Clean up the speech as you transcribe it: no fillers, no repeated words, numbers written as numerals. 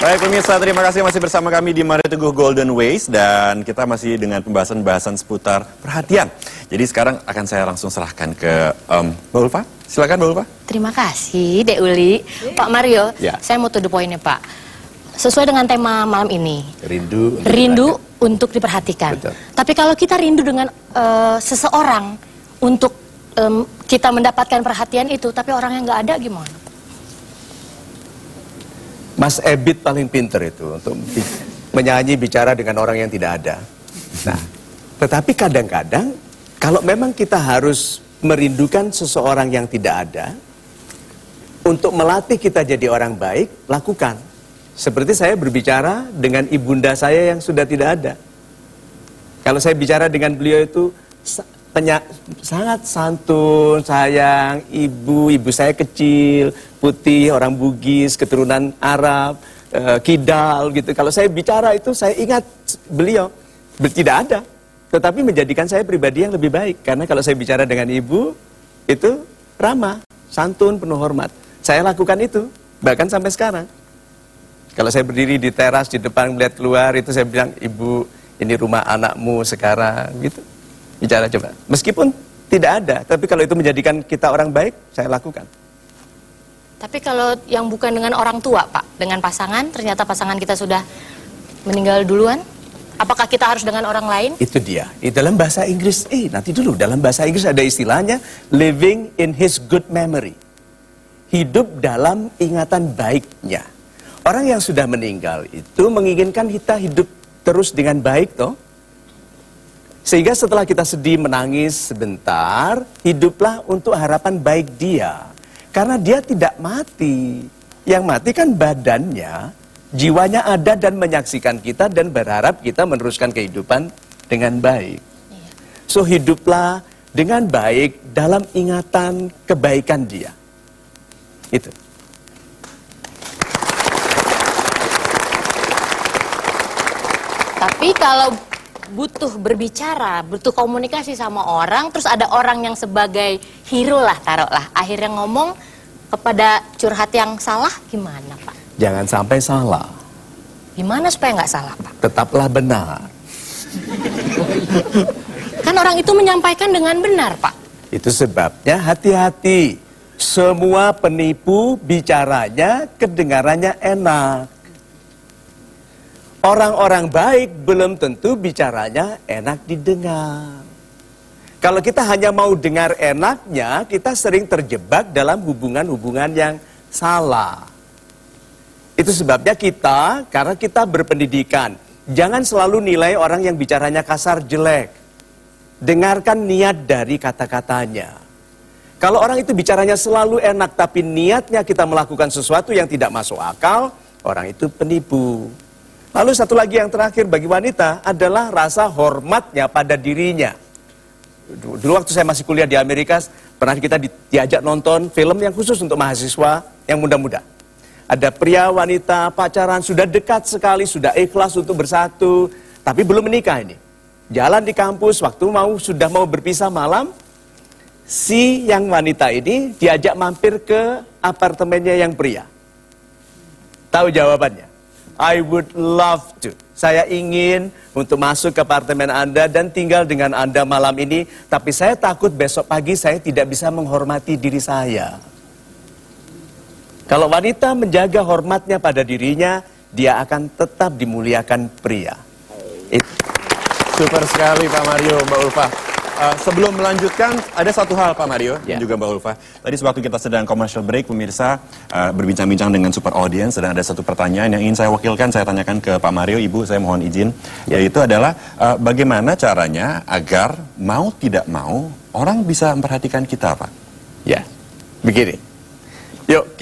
Baik pemirsa, terima kasih masih bersama kami di Mario Teguh Golden Ways. Dan kita masih dengan pembahasan-pembahasan seputar perhatian. Jadi sekarang akan saya langsung serahkan ke Mbak Ulfa. Silakan Mbak Ulfa. Terima kasih Dek Uli. Pak Mario, saya mau to the point nih Pak. Sesuai dengan tema malam ini. Rindu untuk diperhatikan. Betul. Tapi kalau kita rindu dengan seseorang untuk kita mendapatkan perhatian itu, tapi orang yang nggak ada gimana? Mas Ebit paling pinter itu untuk menyanyi bicara dengan orang yang tidak ada. Nah, tetapi kadang-kadang kalau memang kita harus merindukan seseorang yang tidak ada, untuk melatih kita jadi orang baik, lakukan. Seperti saya berbicara dengan ibunda saya yang sudah tidak ada. Kalau saya bicara dengan beliau itu sangat santun, sayang, ibu saya kecil, putih, orang Bugis, keturunan Arab, kidal gitu. Kalau saya bicara itu saya ingat beliau, tidak ada. Tetapi menjadikan saya pribadi yang lebih baik. Karena kalau saya bicara dengan ibu, itu ramah, santun, penuh hormat. Saya lakukan itu, bahkan sampai sekarang. Kalau saya berdiri di teras, di depan melihat keluar, itu saya bilang, ibu, ini rumah anakmu sekarang, gitu. Bicara coba. Meskipun tidak ada, tapi kalau itu menjadikan kita orang baik, saya lakukan. Tapi kalau yang bukan dengan orang tua, Pak, dengan pasangan, ternyata pasangan kita sudah meninggal duluan, apakah kita harus dengan orang lain? Itu dia. Di dalam bahasa Inggris, nanti dulu, dalam bahasa Inggris ada istilahnya, living in his good memory. Hidup dalam ingatan baiknya. Orang yang sudah meninggal itu menginginkan kita hidup terus dengan baik, toh. Sehingga setelah kita sedih, menangis sebentar, hiduplah untuk harapan baik dia. Karena dia tidak mati. Yang mati kan badannya, jiwanya ada dan menyaksikan kita dan berharap kita meneruskan kehidupan dengan baik. So hiduplah dengan baik dalam ingatan kebaikan dia. Itu. Tapi kalau butuh berbicara, butuh komunikasi sama orang, terus ada orang yang sebagai hero lah, taruhlah, akhirnya ngomong kepada curhat yang salah, gimana Pak? Jangan sampai salah. Gimana supaya nggak salah Pak? Tetaplah benar. Kan orang itu menyampaikan dengan benar Pak. Itu sebabnya hati-hati. Semua penipu bicaranya, kedengarannya enak. Orang-orang baik belum tentu bicaranya enak didengar. Kalau kita hanya mau dengar enaknya, kita sering terjebak dalam hubungan-hubungan yang salah. Itu sebabnya kita, karena kita berpendidikan, jangan selalu nilai orang yang bicaranya kasar jelek. Dengarkan niat dari kata-katanya. Kalau orang itu bicaranya selalu enak, tapi niatnya kita melakukan sesuatu yang tidak masuk akal, orang itu penipu. Lalu satu lagi yang terakhir bagi wanita adalah rasa hormatnya pada dirinya. Dulu waktu saya masih kuliah di Amerika, pernah kita diajak nonton film yang khusus untuk mahasiswa yang muda-muda. Ada pria, wanita, pacaran, sudah dekat sekali, sudah ikhlas untuk bersatu, tapi belum menikah ini. Jalan di kampus, waktu sudah mau berpisah malam, si yang wanita ini diajak mampir ke apartemennya yang pria. Tahu jawabannya? I would love to. Saya ingin untuk masuk ke apartemen Anda dan tinggal dengan Anda malam ini. Tapi saya takut besok pagi saya tidak bisa menghormati diri saya. Kalau wanita menjaga hormatnya pada dirinya, dia akan tetap dimuliakan pria. Super sekali Pak Mario, Mbak Ulfa. Sebelum melanjutkan, ada satu hal Pak Mario dan juga Mbak Ulfa. Tadi sewaktu kita sedang commercial break, pemirsa berbincang-bincang dengan super audience, sedang ada satu pertanyaan yang ingin saya wakilkan, saya tanyakan ke Pak Mario. Ibu, saya mohon izin. Yaitu adalah bagaimana caranya agar mau tidak mau orang bisa memperhatikan kita, Pak? Ya, begini. Yuk.